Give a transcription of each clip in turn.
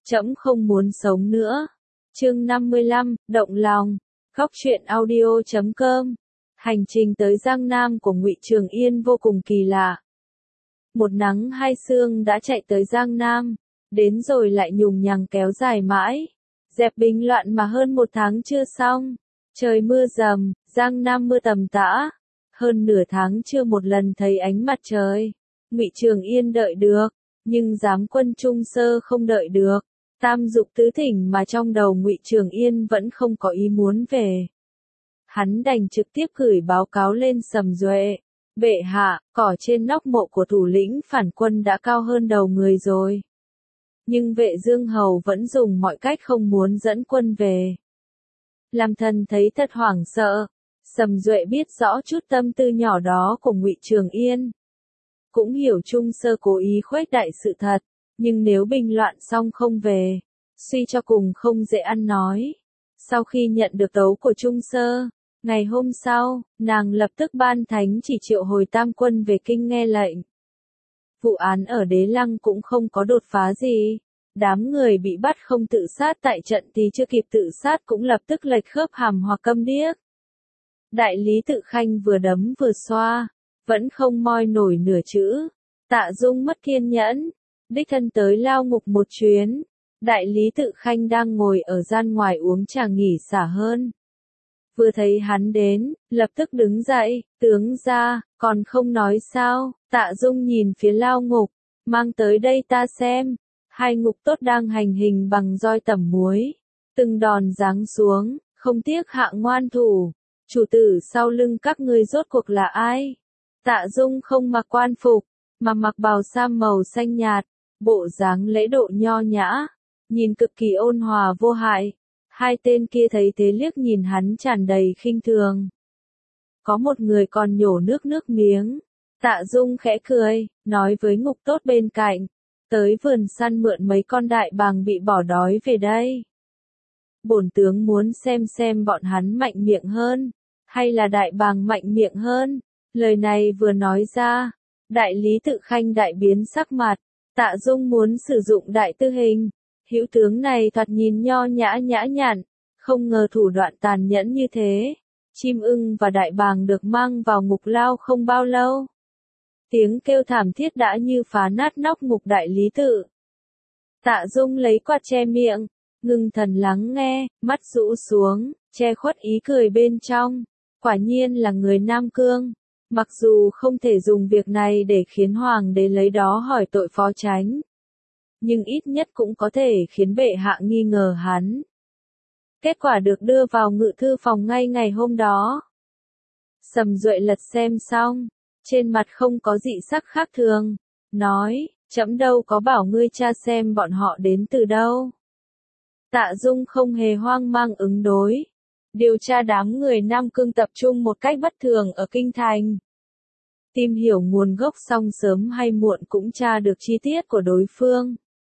Trẫm không muốn sống nữa. Chương 55, động lòng. Góc truyện audio.com. Hành trình tới Giang Nam của Ngụy Trường Yên vô cùng kỳ lạ. Một nắng hai sương đã chạy tới Giang Nam, đến rồi lại nhùng nhằng kéo dài mãi. Dẹp bình loạn mà hơn một tháng chưa xong. Trời mưa rầm, Giang Nam mưa tầm tã. Hơn nửa tháng chưa một lần thấy ánh mặt trời. Ngụy Trường Yên đợi được, nhưng giám quân Trung Sơ không đợi được. Tam dục tứ thỉnh mà trong đầu Ngụy Trường Yên vẫn không có ý muốn về. Hắn đành trực tiếp gửi báo cáo lên Sầm Duệ. Bệ hạ, cỏ trên nóc mộ của thủ lĩnh phản quân đã cao hơn đầu người rồi. Nhưng Vệ Dương Hầu vẫn dùng mọi cách không muốn dẫn quân về. Làm thần thấy thật hoảng sợ. Sầm Duệ biết rõ chút tâm tư nhỏ đó của Ngụy Trường Yên. Cũng hiểu Trung Sơ cố ý khuếch đại sự thật, nhưng nếu bình loạn xong không về, suy cho cùng không dễ ăn nói. Sau khi nhận được tấu của Trung Sơ, ngày hôm sau, nàng lập tức ban thánh chỉ triệu hồi tam quân về kinh nghe lệnh. Vụ án ở Đế Lăng cũng không có đột phá gì. Đám người bị bắt không tự sát tại trận thì chưa kịp tự sát cũng lập tức lệch khớp hàm hoặc câm điếc. Đại lý Tự Khanh vừa đấm vừa xoa, vẫn không moi nổi nửa chữ. Tạ Dung mất kiên nhẫn, đích thân tới lao ngục một chuyến. Đại lý Tự Khanh đang ngồi ở gian ngoài uống trà nghỉ xả hơn. Vừa thấy hắn đến, lập tức đứng dậy, tướng ra, còn không nói sao. Tạ Dung nhìn phía lao ngục, mang tới đây ta xem. Hai ngục tốt đang hành hình bằng roi tẩm muối. Từng đòn giáng xuống, không tiếc hạ ngoan thủ. Chủ tử sau lưng các ngươi rốt cuộc là ai? Tạ Dung không mặc quan phục, mà mặc bào sam màu xanh nhạt, bộ dáng lễ độ nho nhã, nhìn cực kỳ ôn hòa vô hại. Hai tên kia thấy thế liếc nhìn hắn tràn đầy khinh thường. Có một người còn nhổ nước miếng. Tạ Dung khẽ cười, nói với ngục tốt bên cạnh, tới vườn săn mượn mấy con đại bàng bị bỏ đói về đây. Bổn tướng muốn xem bọn hắn mạnh miệng hơn, hay là đại bàng mạnh miệng hơn. Lời này vừa nói ra, đại lý Tự Khanh đại biến sắc mặt. Tạ Dung muốn sử dụng đại tư hình. Hữu tướng này thoạt nhìn nho nhã nhặn, không ngờ thủ đoạn tàn nhẫn như thế. Chim ưng và đại bàng được mang vào ngục lao không bao lâu. Tiếng kêu thảm thiết đã như phá nát nóc ngục đại lý tự. Tạ Dung lấy quạt che miệng, ngưng thần lắng nghe, mắt rũ xuống, che khuất ý cười bên trong. Quả nhiên là người Nam Cương. Mặc dù không thể dùng việc này để khiến hoàng đế lấy đó hỏi tội phó chánh, nhưng ít nhất cũng có thể khiến bệ hạ nghi ngờ hắn. Kết quả được đưa vào ngự thư phòng ngay ngày hôm đó. Sầm Duệ lật xem xong, trên mặt không có dị sắc khác thường, nói, trẫm đâu có bảo ngươi tra xem bọn họ đến từ đâu. Tạ Dung không hề hoang mang ứng đối. Điều tra đám người Nam Cương tập trung một cách bất thường ở kinh thành. Tìm hiểu nguồn gốc xong sớm hay muộn cũng tra được chi tiết của đối phương.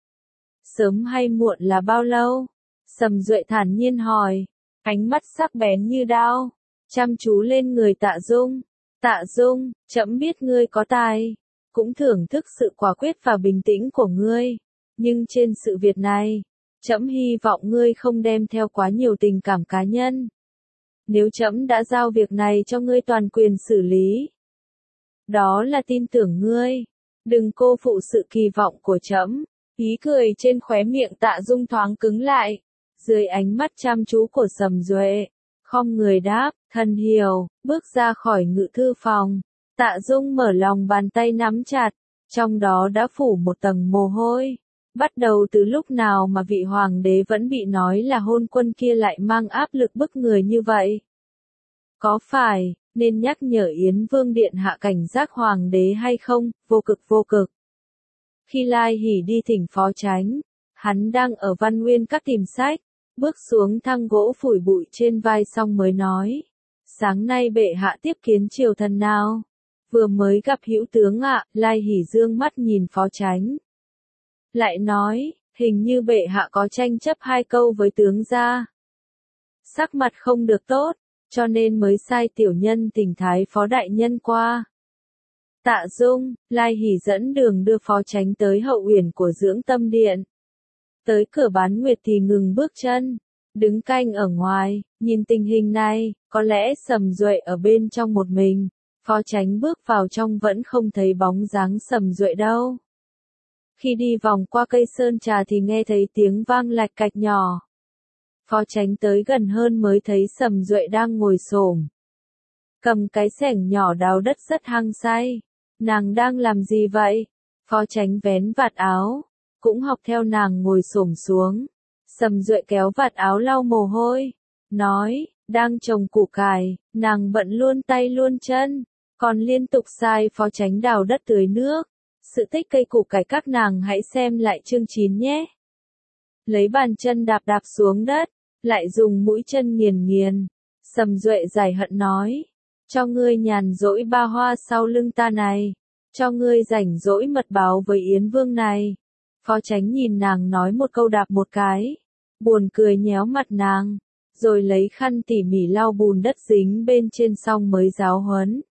Sớm hay muộn là bao lâu? Sầm Duệ thản nhiên hỏi, ánh mắt sắc bén như đao, chăm chú lên người Tạ Dung. Tạ Dung, trẫm biết ngươi có tài, cũng thưởng thức sự quả quyết và bình tĩnh của ngươi, nhưng trên sự việc này, trẫm hy vọng ngươi không đem theo quá nhiều tình cảm cá nhân. Nếu trẫm đã giao việc này cho ngươi toàn quyền xử lý, đó là tin tưởng ngươi, đừng cô phụ sự kỳ vọng của trẫm. Ý cười trên khóe miệng Tạ Dung thoáng cứng lại, dưới ánh mắt chăm chú của Sầm Duệ, khom người đáp, thần hiểu, bước ra khỏi ngự thư phòng. Tạ Dung mở lòng bàn tay nắm chặt, trong đó đã phủ một tầng mồ hôi. Bắt đầu từ lúc nào mà vị hoàng đế vẫn bị nói là hôn quân kia lại mang áp lực bức người như vậy? Có phải nên nhắc nhở Yến Vương điện hạ cảnh giác hoàng đế hay không? Vô cực. Khi Lai Hỷ đi thỉnh phó chánh, hắn đang ở Văn Nguyên Các tìm sách, bước xuống thang gỗ phủi bụi trên vai xong mới nói, sáng nay bệ hạ tiếp kiến triều thần nào? Vừa mới gặp hữu tướng ạ. Lai Hỷ dương mắt nhìn phó chánh, lại nói, hình như bệ hạ có tranh chấp hai câu với tướng gia. Sắc mặt không được tốt, cho nên mới sai tiểu nhân thỉnh thái phó đại nhân qua. Tạ Dung, Lai Hỷ dẫn đường đưa phó chánh tới hậu uyển của Dưỡng Tâm Điện. Tới cửa bán nguyệt thì ngừng bước chân, đứng canh ở ngoài, nhìn tình hình này, có lẽ Sầm Duệ ở bên trong một mình. Phó Chánh bước vào trong vẫn không thấy bóng dáng Sầm Duệ đâu. Khi đi vòng qua cây sơn trà thì nghe thấy tiếng vang lạch cạch nhỏ. Phó Chánh tới gần hơn mới thấy Sầm Duệ đang ngồi xổm, cầm cái xẻng nhỏ đào đất rất hăng say. Nàng đang làm gì vậy? Phó Chánh vén vạt áo, cũng học theo nàng ngồi xổm xuống. Sầm Duệ kéo vạt áo lau mồ hôi, nói, đang trồng củ cải. Nàng bận luôn tay luôn chân, còn liên tục sai Phó Chánh đào đất tưới nước. Sự tích cây củ cải các nàng hãy xem lại chương 9 nhé. Lấy bàn chân đạp đạp xuống đất, lại dùng mũi chân nghiền nghiền. Sầm Duệ giải hận nói, cho ngươi nhàn rỗi ba hoa sau lưng ta này, cho ngươi rảnh rỗi mật báo với Yến Vương này. Phó Chánh nhìn nàng nói một câu đạp một cái, buồn cười nhéo mặt nàng, rồi lấy khăn tỉ mỉ lau bùn đất dính bên trên xong mới giáo huấn.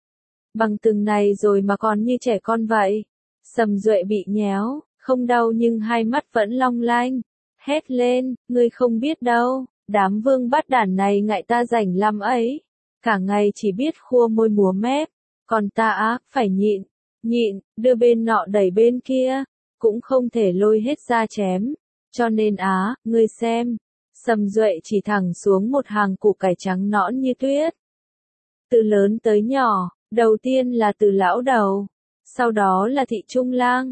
Bằng từng này rồi mà còn như trẻ con vậy. Sầm Duệ bị nhéo, không đau nhưng hai mắt vẫn long lanh, hét lên, ngươi không biết đâu, đám vương bắt đản này ngại ta rảnh lắm ấy, cả ngày chỉ biết khua môi múa mép, còn ta á, phải nhịn, đưa bên nọ đẩy bên kia, cũng không thể lôi hết ra chém, cho nên á, ngươi xem. Sầm Duệ chỉ thẳng xuống một hàng củ cải trắng nõn như tuyết. Từ lớn tới nhỏ, đầu tiên là từ lão đầu, sau đó là thị trung lang,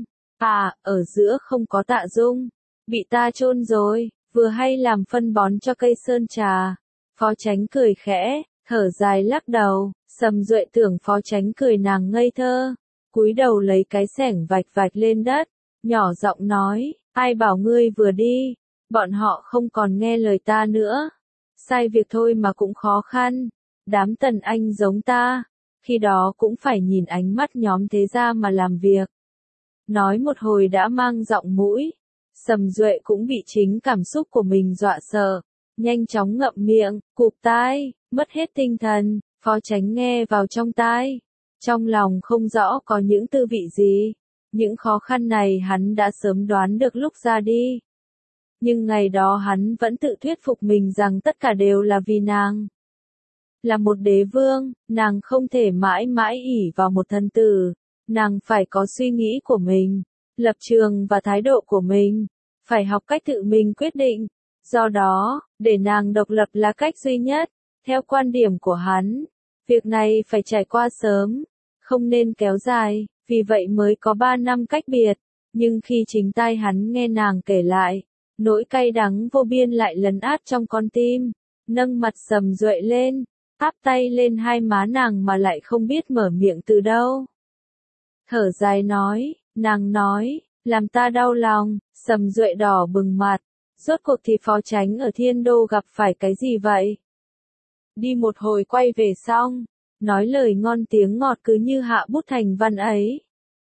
ở giữa không có Tạ Dung, bị ta chôn rồi, vừa hay làm phân bón cho cây sơn trà. Phó Chánh cười khẽ, thở dài lắc đầu. Sầm Duệ tưởng Phó Chánh cười nàng ngây thơ, cúi đầu lấy cái xẻng vạch vạch lên đất, nhỏ giọng nói, ai bảo ngươi vừa đi, bọn họ không còn nghe lời ta nữa. Sai việc thôi mà cũng khó khăn, đám Tần Anh giống ta, khi đó cũng phải nhìn ánh mắt nhóm thế gia mà làm việc. Nói một hồi đã mang giọng mũi, Sầm Duệ cũng bị chính cảm xúc của mình dọa sợ, nhanh chóng ngậm miệng, cụp tai, mất hết tinh thần. Phó Chánh nghe vào trong tai, trong lòng không rõ có những tư vị gì. Những khó khăn này hắn đã sớm đoán được lúc ra đi. Nhưng ngày đó hắn vẫn tự thuyết phục mình rằng tất cả đều là vì nàng. Là một đế vương, nàng không thể mãi mãi ỷ vào một thần tử, nàng phải có suy nghĩ của mình, lập trường và thái độ của mình, phải học cách tự mình quyết định. Do đó, để nàng độc lập là cách duy nhất, theo quan điểm của hắn. Việc này phải trải qua sớm, không nên kéo dài, vì vậy mới có 3 năm cách biệt. Nhưng khi chính tai hắn nghe nàng kể lại, nỗi cay đắng vô biên lại lấn át trong con tim, nâng mặt Sầm Duệ lên, áp tay lên hai má nàng mà lại không biết mở miệng từ đâu. Thở dài nói, nàng nói, làm ta đau lòng. Sầm Duệ đỏ bừng mặt, rốt cuộc thì Phó Chánh ở Thiên Đô gặp phải cái gì vậy? Đi một hồi quay về xong, nói lời ngon tiếng ngọt cứ như hạ bút thành văn ấy.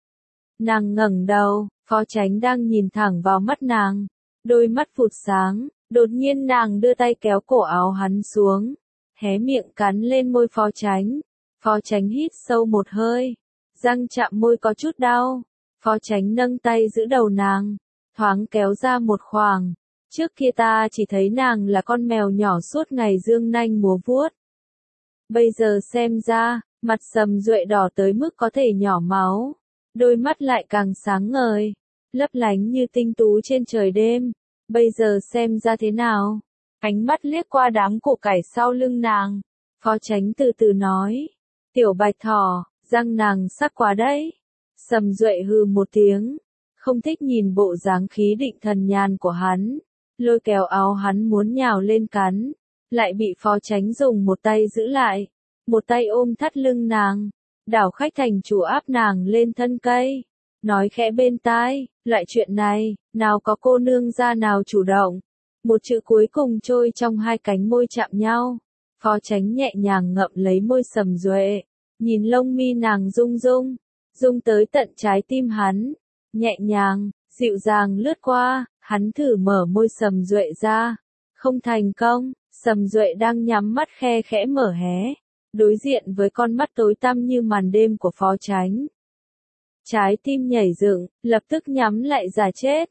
Nàng ngẩng đầu, Phó Chánh đang nhìn thẳng vào mắt nàng, đôi mắt phụt sáng, đột nhiên nàng đưa tay kéo cổ áo hắn xuống, hé miệng cắn lên môi Phó Chánh. Phó Chánh hít sâu một hơi, răng chạm môi có chút đau. Phó Chánh nâng tay giữ đầu nàng, thoáng kéo ra một khoảng. Trước kia ta chỉ thấy nàng là con mèo nhỏ suốt ngày dương nanh múa vuốt. Bây giờ xem ra, mặt Sầm Duệ đỏ tới mức có thể nhỏ máu, đôi mắt lại càng sáng ngời, lấp lánh như tinh tú trên trời đêm. Bây giờ xem ra thế nào? Ánh mắt liếc qua đám củ cải sau lưng nàng, Phó Chánh từ từ nói, tiểu bạch thỏ, răng nàng sắc quá đấy. Sầm Duệ hừ một tiếng, không thích nhìn bộ dáng khí định thần nhàn của hắn, lôi kéo áo hắn muốn nhào lên cắn, lại bị Phó Chánh dùng một tay giữ lại, một tay ôm thắt lưng nàng, đảo khách thành chủ áp nàng lên thân cây, nói khẽ bên tai, loại chuyện này, nào có cô nương gia nào chủ động. Một chữ cuối cùng trôi trong hai cánh môi chạm nhau, Phó Chánh nhẹ nhàng ngậm lấy môi Sầm Duệ, nhìn lông mi nàng rung tới tận trái tim hắn, nhẹ nhàng, dịu dàng lướt qua. Hắn thử mở môi Sầm Duệ ra, không thành công. Sầm Duệ đang nhắm mắt khe khẽ mở hé, đối diện với con mắt tối tăm như màn đêm của Phó Chánh. Trái tim nhảy dựng, lập tức nhắm lại giả chết.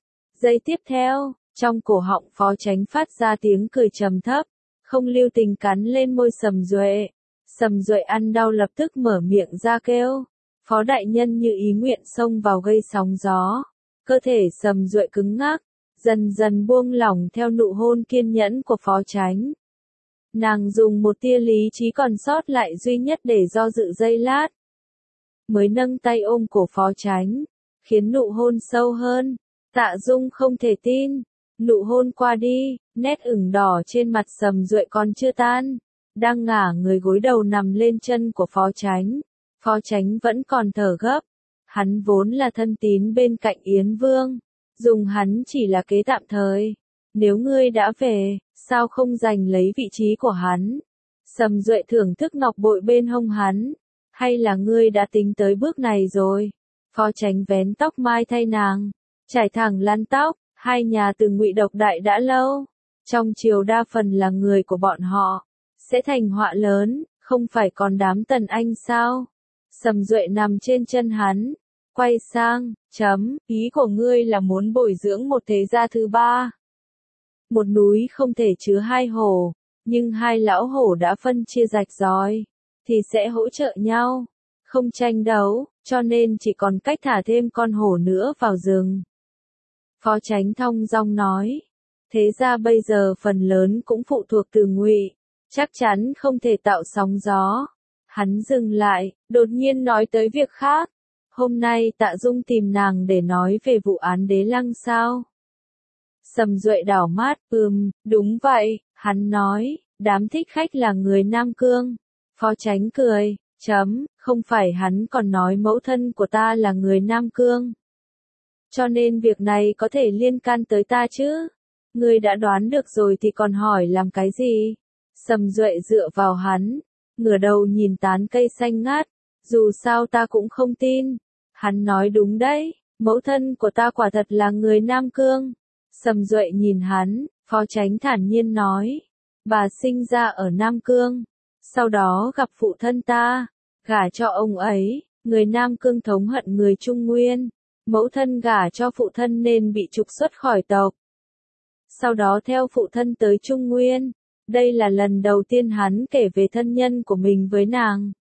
Giây tiếp theo, trong cổ họng Phó Chánh phát ra tiếng cười trầm thấp, không lưu tình cắn lên môi Sầm Duệ. Sầm Duệ ăn đau lập tức mở miệng ra kêu. Phó đại nhân như ý nguyện xông vào gây sóng gió. Cơ thể Sầm Duệ cứng ngắc, dần dần buông lỏng theo nụ hôn kiên nhẫn của Phó Chánh. Nàng dùng một tia lý trí còn sót lại duy nhất để do dự giây lát. Mới nâng tay ôm cổ Phó Chánh, khiến nụ hôn sâu hơn. Tạ Dung không thể tin. Nụ hôn qua đi, nét ửng đỏ trên mặt Sầm Duệ còn chưa tan. Đang ngả người gối đầu nằm lên chân của Phó Chánh. Phó Chánh vẫn còn thở gấp. Hắn vốn là thân tín bên cạnh Yến Vương. Dùng hắn chỉ là kế tạm thời. Nếu ngươi đã về, sao không giành lấy vị trí của hắn? Sầm Duệ thưởng thức ngọc bội bên hông hắn. Hay là ngươi đã tính tới bước này rồi? Phó Chánh vén tóc mai thay nàng, trải thẳng lăn tóc. Hai nhà từ Ngụy độc đại đã lâu. Trong triều đa phần là người của bọn họ. Sẽ thành họa lớn, không phải còn đám Tần Anh sao? Sầm Duệ nằm trên chân hắn. Quay sang, ý của ngươi là muốn bồi dưỡng một thế gia thứ ba. Một núi không thể chứa hai hổ, nhưng hai lão hổ đã phân chia rạch ròi, thì sẽ hỗ trợ nhau, không tranh đấu, cho nên chỉ còn cách thả thêm con hổ nữa vào rừng. Phó Chánh thong dong nói, thế ra bây giờ phần lớn cũng phụ thuộc từ Ngụy, chắc chắn không thể tạo sóng gió. Hắn dừng lại, đột nhiên nói tới việc khác. Hôm nay Tạ Dung tìm nàng để nói về vụ án Đế Lăng sao? Sầm Duệ đảo mắt, đúng vậy, hắn nói, đám thích khách là người Nam Cương. Phó Chánh cười, không phải hắn còn nói mẫu thân của ta là người Nam Cương. Cho nên việc này có thể liên can tới ta chứ? Ngươi đã đoán được rồi thì còn hỏi làm cái gì? Sầm Duệ dựa vào hắn, ngửa đầu nhìn tán cây xanh ngát, dù sao ta cũng không tin. Hắn nói đúng đấy, mẫu thân của ta quả thật là người Nam Cương. Sầm Duệ nhìn hắn, Phó Chánh thản nhiên nói, bà sinh ra ở Nam Cương, sau đó gặp phụ thân ta, gả cho ông ấy, người Nam Cương thống hận người Trung Nguyên, mẫu thân gả cho phụ thân nên bị trục xuất khỏi tộc. Sau đó theo phụ thân tới Trung Nguyên, đây là lần đầu tiên hắn kể về thân nhân của mình với nàng.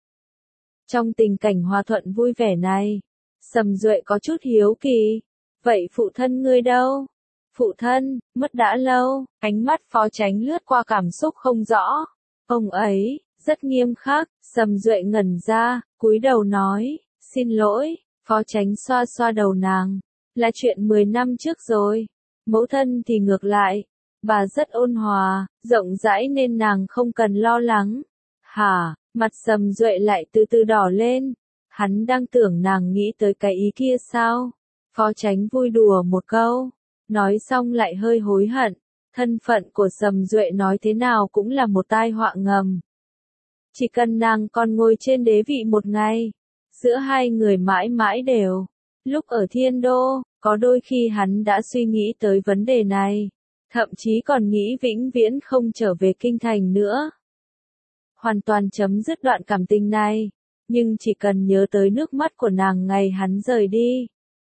Trong tình cảnh hòa thuận vui vẻ này, Sầm Duệ có chút hiếu kỳ, vậy phụ thân ngươi đâu? Phụ thân, mất đã lâu, ánh mắt Phó Chánh lướt qua cảm xúc không rõ. Ông ấy, rất nghiêm khắc, Sầm Duệ ngẩn ra, cúi đầu nói, xin lỗi. Phó Chánh xoa xoa đầu nàng, là chuyện 10 năm trước rồi. Mẫu thân thì ngược lại, bà rất ôn hòa, rộng rãi nên nàng không cần lo lắng. Hả, mặt Sầm Duệ lại từ từ đỏ lên, hắn đang tưởng nàng nghĩ tới cái ý kia sao? Phó Chánh vui đùa một câu, nói xong lại hơi hối hận, thân phận của Sầm Duệ nói thế nào cũng là một tai họa ngầm. Chỉ cần nàng còn ngồi trên đế vị một ngày, giữa hai người mãi mãi đều. Lúc ở Thiên Đô, có đôi khi hắn đã suy nghĩ tới vấn đề này, thậm chí còn nghĩ vĩnh viễn không trở về kinh thành nữa. Hoàn toàn chấm dứt đoạn cảm tình này, nhưng chỉ cần nhớ tới nước mắt của nàng ngày hắn rời đi,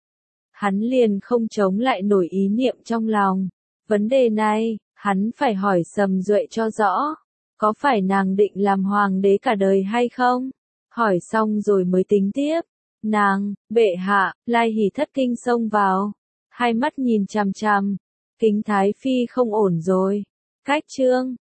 hắn liền không chống lại nổi ý niệm trong lòng. Vấn đề này, hắn phải hỏi Sầm Duệ cho rõ, có phải nàng định làm hoàng đế cả đời hay không? Hỏi xong rồi mới tính tiếp. Nàng, bệ hạ, Lai Hỷ thất kinh xông vào, hai mắt nhìn chằm chằm, Kính Thái Phi không ổn rồi. Cách chương